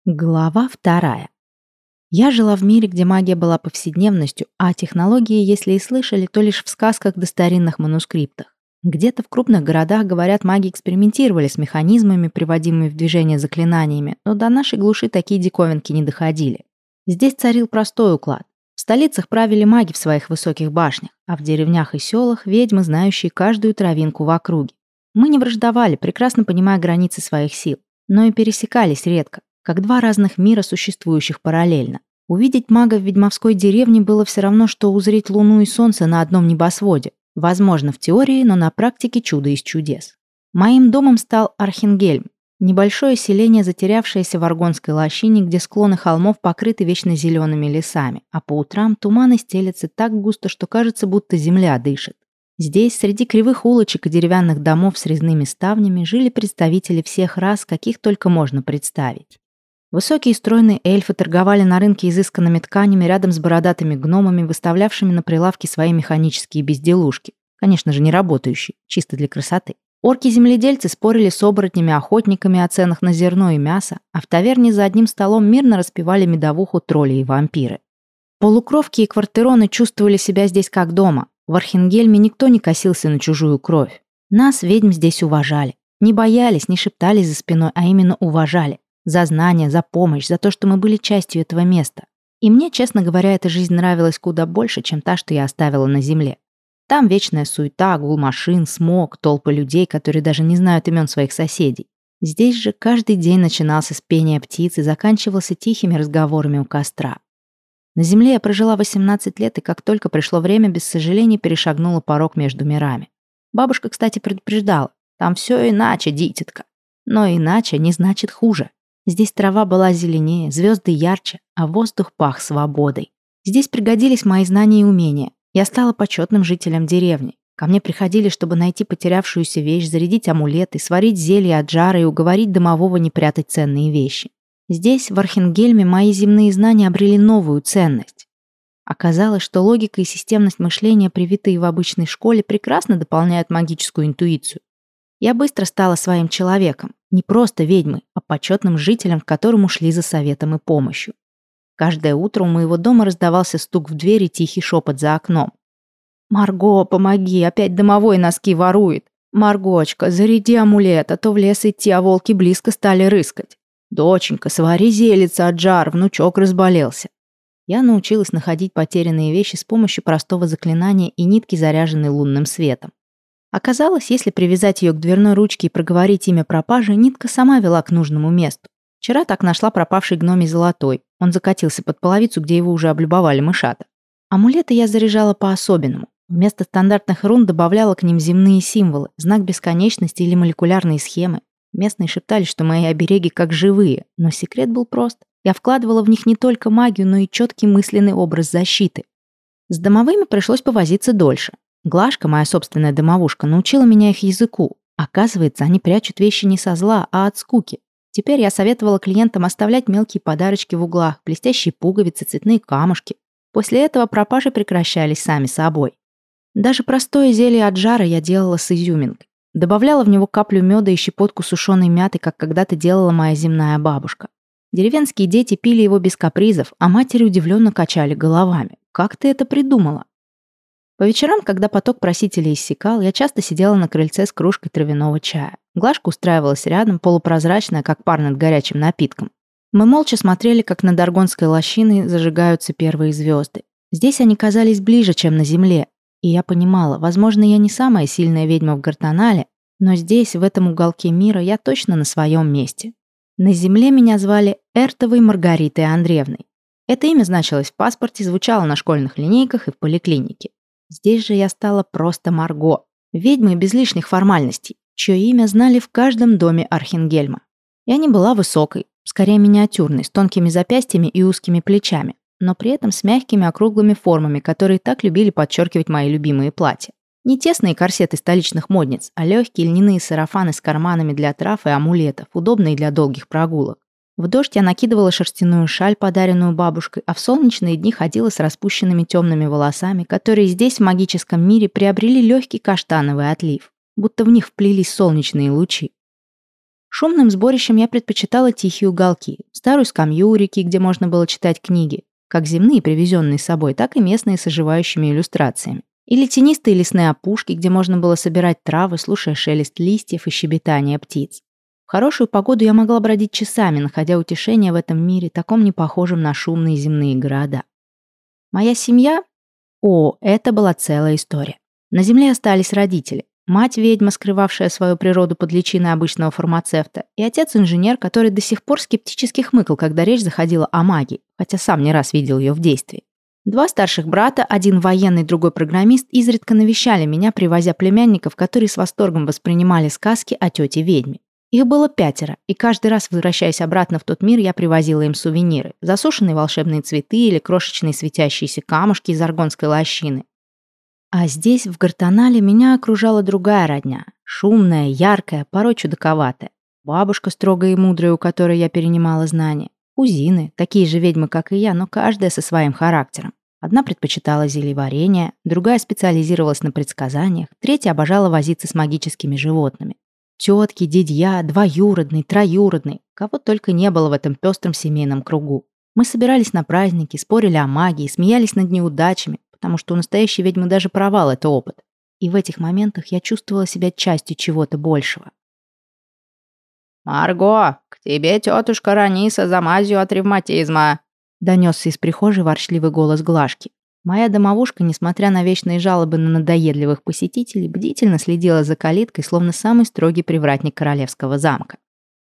Глава 2. Я жила в мире, где магия была повседневностью, а технологии, если и слышали, то лишь в сказках да старинных манускриптах. Где-то в крупных городах, говорят, маги экспериментировали с механизмами, приводимыми в движение заклинаниями, но до нашей глуши такие диковинки не доходили. Здесь царил простой уклад. В столицах правили маги в своих высоких башнях, а в деревнях и селах ведьмы, знающие каждую травинку в округе. Мы не враждовали, прекрасно понимая границы своих сил, но и пересекались редко, как два разных мира, существующих параллельно. Увидеть мага в ведьмовской деревне было все равно, что узреть луну и солнце на одном небосводе. Возможно, в теории, но на практике чудо из чудес. Моим домом стал Архенгельм, небольшое селение, затерявшееся в Аргонской лощине, где склоны холмов покрыты вечно зелеными лесами, а по утрам туманы стелятся так густо, что кажется, будто земля дышит. Здесь, среди кривых улочек и деревянных домов с резными ставнями, жили представители всех рас, каких только можно представить. Высокие стройные эльфы торговали на рынке изысканными тканями рядом с бородатыми гномами, выставлявшими на прилавке свои механические безделушки. Конечно же, не работающие, чисто для красоты. Орки-земледельцы спорили с оборотнями-охотниками о ценах на зерно и мясо, а в таверне за одним столом мирно распевали медовуху тролли и вампиры. Полукровки и квартироны чувствовали себя здесь как дома. В Архенгельме никто не косился на чужую кровь. Нас, ведьм, здесь уважали. Не боялись, не шептались за спиной, а именно уважали. За знания, за помощь, за то, что мы были частью этого места. И мне, честно говоря, эта жизнь нравилась куда больше, чем та, что я оставила на земле. Там вечная суета, гул машин, смог, толпы людей, которые даже не знают имен своих соседей. Здесь же каждый день начинался с пения птиц и заканчивался тихими разговорами у костра. На земле я прожила 18 лет, и как только пришло время, без сожалений перешагнула порог между мирами. Бабушка, кстати, предупреждала: там все иначе, дитятка. Но иначе не значит хуже. Здесь трава была зеленее, звезды ярче, а воздух пах свободой. Здесь пригодились мои знания и умения. Я стала почетным жителем деревни. Ко мне приходили, чтобы найти потерявшуюся вещь, зарядить амулеты, сварить зелье от жара и уговорить домового не прятать ценные вещи. Здесь, в Архенгельме, мои земные знания обрели новую ценность. Оказалось, что логика и системность мышления, привитые в обычной школе, прекрасно дополняют магическую интуицию. Я быстро стала своим человеком, не просто ведьмой, а почетным жителем, к которому шли за советом и помощью. Каждое утро у моего дома раздавался стук в дверь и тихий шепот за окном. «Марго, помоги, опять домовой носки ворует. Маргочка, заряди амулет, а то в лес идти, а волки близко стали рыскать. Доченька, свари зелица от жар, внучок разболелся». Я научилась находить потерянные вещи с помощью простого заклинания и нитки, заряженной лунным светом. Оказалось, если привязать ее к дверной ручке и проговорить имя пропажи, нитка сама вела к нужному месту. Вчера так нашла пропавший гномий золотой. Он закатился под половицу, где его уже облюбовали мышата. Амулеты я заряжала по-особенному. Вместо стандартных рун добавляла к ним земные символы, знак бесконечности или молекулярные схемы. Местные шептали, что мои обереги как живые, но секрет был прост. Я вкладывала в них не только магию, но и четкий мысленный образ защиты. С домовыми пришлось повозиться дольше. Глашка, моя собственная домовушка, научила меня их языку. Оказывается, они прячут вещи не со зла, а от скуки. Теперь я советовала клиентам оставлять мелкие подарочки в углах, блестящие пуговицы, цветные камушки. После этого пропажи прекращались сами собой. Даже простое зелье от жара я делала с изюминкой. Добавляла в него каплю меда и щепотку сушеной мяты, как когда-то делала моя земная бабушка. Деревенские дети пили его без капризов, а матери удивленно качали головами. «Как ты это придумала?» По вечерам, когда поток просителей иссякал, я часто сидела на крыльце с кружкой травяного чая. Глашка устраивалась рядом, полупрозрачная, как пар над горячим напитком. Мы молча смотрели, как над Аргонской лощиной зажигаются первые звезды. Здесь они казались ближе, чем на земле. И я понимала, возможно, я не самая сильная ведьма в Гартанале, но здесь, в этом уголке мира, я точно на своем месте. На земле меня звали Эртовой Маргаритой Андреевной. Это имя значилось в паспорте, звучало на школьных линейках и в поликлинике. Здесь же я стала просто Марго, ведьмой без лишних формальностей, чье имя знали в каждом доме Архенгельма. Я не была высокой, скорее миниатюрной, с тонкими запястьями и узкими плечами, но при этом с мягкими округлыми формами, которые так любили подчеркивать мои любимые платья. Не тесные корсеты столичных модниц, а легкие льняные сарафаны с карманами для трав и амулетов, удобные для долгих прогулок. В дождь я накидывала шерстяную шаль, подаренную бабушкой, а в солнечные дни ходила с распущенными темными волосами, которые здесь, в магическом мире, приобрели легкий каштановый отлив, будто в них вплелись солнечные лучи. Шумным сборищем я предпочитала тихие уголки, старую скамью у реки, где можно было читать книги, как земные, привезенные с собой, так и местные с оживающими иллюстрациями. Или тенистые лесные опушки, где можно было собирать травы, слушая шелест листьев и щебетание птиц. В хорошую погоду я могла бродить часами, находя утешение в этом мире, таком не похожем на шумные земные города. Моя семья? О, это была целая история. На земле остались родители. Мать-ведьма, скрывавшая свою природу под личиной обычного фармацевта, и отец-инженер, который до сих пор скептически хмыкал, когда речь заходила о магии, хотя сам не раз видел ее в действии. 2 старших брата, один военный, другой программист, изредка навещали меня, привозя племянников, которые с восторгом воспринимали сказки о тете-ведьме. Их было 5, и каждый раз, возвращаясь обратно в тот мир, я привозила им сувениры, засушенные волшебные цветы или крошечные светящиеся камушки из аргонской лощины. А здесь, в Гартанале, меня окружала другая родня. Шумная, яркая, порой чудаковатая. Бабушка строгая и мудрая, у которой я перенимала знания. Кузины, такие же ведьмы, как и я, но каждая со своим характером. Одна предпочитала зельеварение, другая специализировалась на предсказаниях, третья обожала возиться с магическими животными. Тетки, дядья, двоюродный, троюродный, кого только не было в этом пестром семейном кругу. Мы собирались на праздники, спорили о магии, смеялись над неудачами, потому что у настоящей ведьмы даже провал — это опыт. И в этих моментах я чувствовала себя частью чего-то большего. «Марго, к тебе тетушка Раниса за мазью от ревматизма», донесся из прихожей ворчливый голос Глашки. Моя домовушка, несмотря на вечные жалобы на надоедливых посетителей, бдительно следила за калиткой, словно самый строгий привратник королевского замка.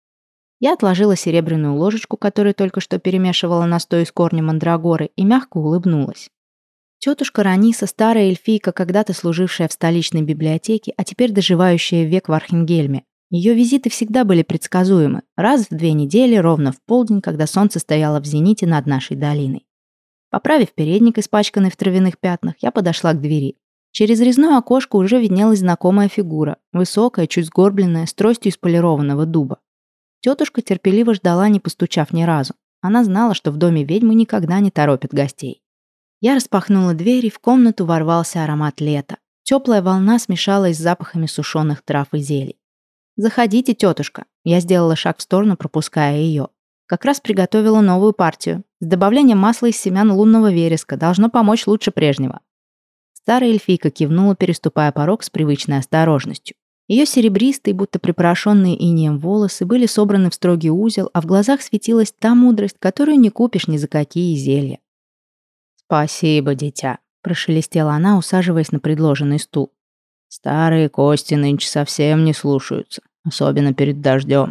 Я отложила серебряную ложечку, которую только что перемешивала настой из корня мандрагоры, и мягко улыбнулась. Тетушка Раниса, старая эльфийка, когда-то служившая в столичной библиотеке, а теперь доживающая век в Архенгельме. Ее визиты всегда были предсказуемы, раз в 2 недели, ровно в полдень, когда солнце стояло в зените над нашей долиной. Поправив передник, испачканный в травяных пятнах, я подошла к двери. Через резное окошко уже виднелась знакомая фигура, высокая, чуть сгорбленная, с тростью из полированного дуба. Тетушка терпеливо ждала, не постучав ни разу. Она знала, что в доме ведьмы никогда не торопят гостей. Я распахнула дверь, и в комнату ворвался аромат лета. Теплая волна смешалась с запахами сушеных трав и зелий. «Заходите, тетушка». Я сделала шаг в сторону, пропуская ее. Как раз приготовила новую партию. С добавлением масла из семян лунного вереска. Должно помочь лучше прежнего. Старая эльфийка кивнула, переступая порог с привычной осторожностью. Ее серебристые, будто припорошенные инеем волосы были собраны в строгий узел, а в глазах светилась та мудрость, которую не купишь ни за какие зелья. «Спасибо, дитя», — прошелестела она, усаживаясь на предложенный стул. «Старые кости нынче совсем не слушаются, особенно перед дождем».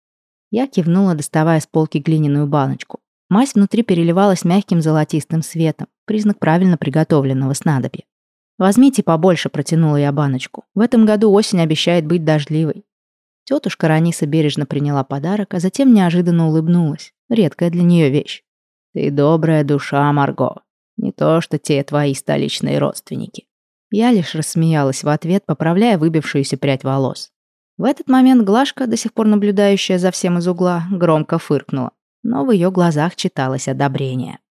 Я кивнула, доставая с полки глиняную баночку. Мазь внутри переливалась мягким золотистым светом, признак правильно приготовленного снадобья. «Возьмите побольше», — протянула я баночку. «В этом году осень обещает быть дождливой». Тетушка Раниса бережно приняла подарок, а затем неожиданно улыбнулась. Редкая для нее вещь. «Ты добрая душа, Марго. Не то что те твои столичные родственники». Я лишь рассмеялась в ответ, поправляя выбившуюся прядь волос. В этот момент Глашка, до сих пор наблюдающая за всем из угла, громко фыркнула, но в ее глазах читалось одобрение.